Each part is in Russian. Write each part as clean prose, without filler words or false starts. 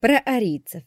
Про арийцев.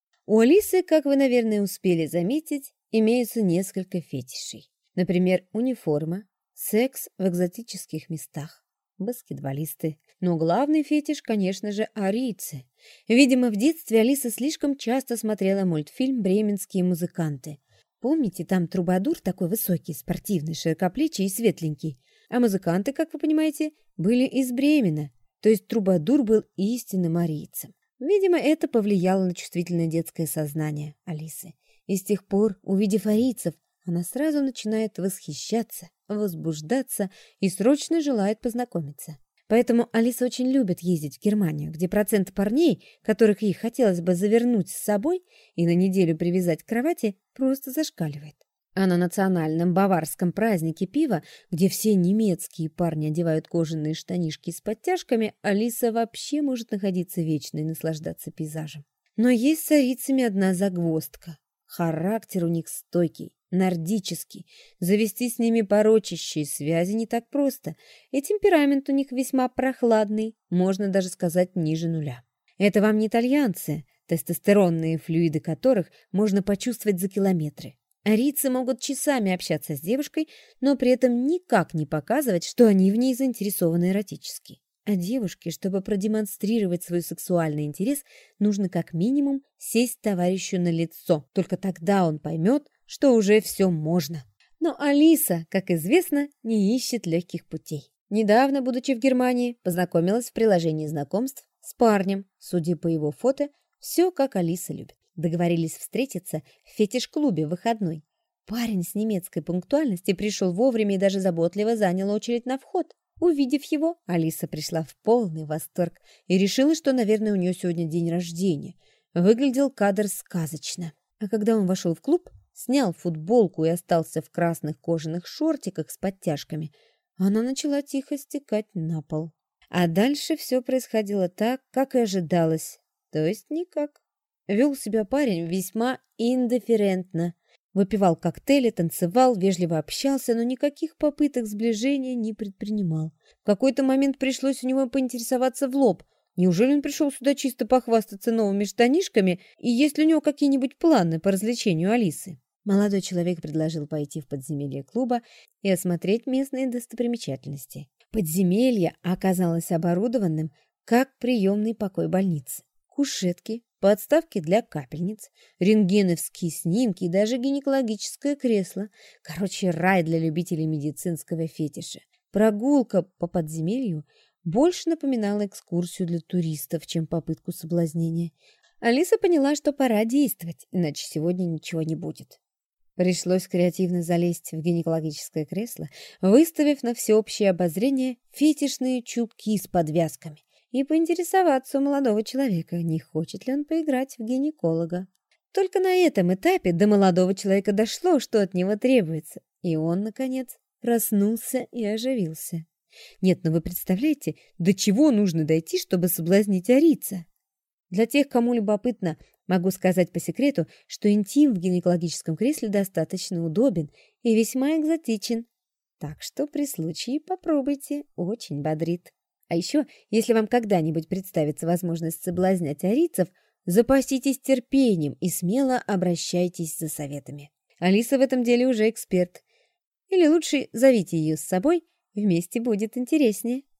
У Алисы, как вы, наверное, успели заметить, имеются несколько фетишей. Например, униформа, секс в экзотических местах, баскетболисты. Но главный фетиш, конечно же, арийцы. Видимо, в детстве Алиса слишком часто смотрела мультфильм «Бременские музыканты». Помните, там трубадур такой высокий, спортивный, широкоплечий и светленький. А музыканты, как вы понимаете, были из Бремена. То есть трубадур был истинным арийцем. Видимо, это повлияло на чувствительное детское сознание Алисы. И с тех пор, увидев арийцев, она сразу начинает восхищаться, возбуждаться и срочно желает познакомиться. Поэтому Алиса очень любит ездить в Германию, где процент парней, которых ей хотелось бы завернуть с собой и на неделю привязать к кровати, просто зашкаливает. А на национальном баварском празднике пива, где все немецкие парни одевают кожаные штанишки с подтяжками, Алиса вообще может находиться вечно и наслаждаться пейзажем. Но есть с арийцами одна загвоздка. Характер у них стойкий, нордический. Завести с ними порочащие связи не так просто. И темперамент у них весьма прохладный, можно даже сказать ниже нуля. Это вам не итальянцы, тестостеронные флюиды которых можно почувствовать за километры. Арийцы могут часами общаться с девушкой, но при этом никак не показывать, что они в ней заинтересованы эротически. А девушке, чтобы продемонстрировать свой сексуальный интерес, нужно как минимум сесть товарищу на лицо. Только тогда он поймет, что уже все можно. Но Алиса, как известно, не ищет легких путей. Недавно, будучи в Германии, познакомилась в приложении знакомств с парнем. Судя по его фото, все как Алиса любит. Договорились встретиться в фетиш-клубе в выходной. Парень с немецкой пунктуальностью пришел вовремя и даже заботливо занял очередь на вход. Увидев его, Алиса пришла в полный восторг и решила, что, наверное, у нее сегодня день рождения. Выглядел кадр сказочно. А когда он вошел в клуб, снял футболку и остался в красных кожаных шортиках с подтяжками, она начала тихо стекать на пол. А дальше все происходило так, как и ожидалось, то есть никак. Вел себя парень весьма индифферентно. Выпивал коктейли, танцевал, вежливо общался, но никаких попыток сближения не предпринимал. В какой-то момент пришлось у него поинтересоваться в лоб. Неужели он пришел сюда чисто похвастаться новыми штанишками, и есть ли у него какие-нибудь планы по развлечению Алисы? Молодой человек предложил пойти в подземелье клуба и осмотреть местные достопримечательности. Подземелье оказалось оборудованным как приемный покой больницы. Кушетки, подставки для капельниц, рентгеновские снимки и даже гинекологическое кресло. Короче, рай для любителей медицинского фетиша. Прогулка по подземелью больше напоминала экскурсию для туристов, чем попытку соблазнения. Алиса поняла, что пора действовать, иначе сегодня ничего не будет. Пришлось креативно залезть в гинекологическое кресло, выставив на всеобщее обозрение фетишные чулки с подвязками, и поинтересоваться у молодого человека, не хочет ли он поиграть в гинеколога. Только на этом этапе до молодого человека дошло, что от него требуется, и он, наконец, проснулся и оживился. Нет, ну вы представляете, до чего нужно дойти, чтобы соблазнить арийца? Для тех, кому любопытно, могу сказать по секрету, что интим в гинекологическом кресле достаточно удобен и весьма экзотичен. Так что при случае попробуйте, очень бодрит. А еще, если вам когда-нибудь представится возможность соблазнять арийцев, запаситесь терпением и смело обращайтесь за советами. Алиса в этом деле уже эксперт. Или лучше зовите ее с собой, вместе будет интереснее.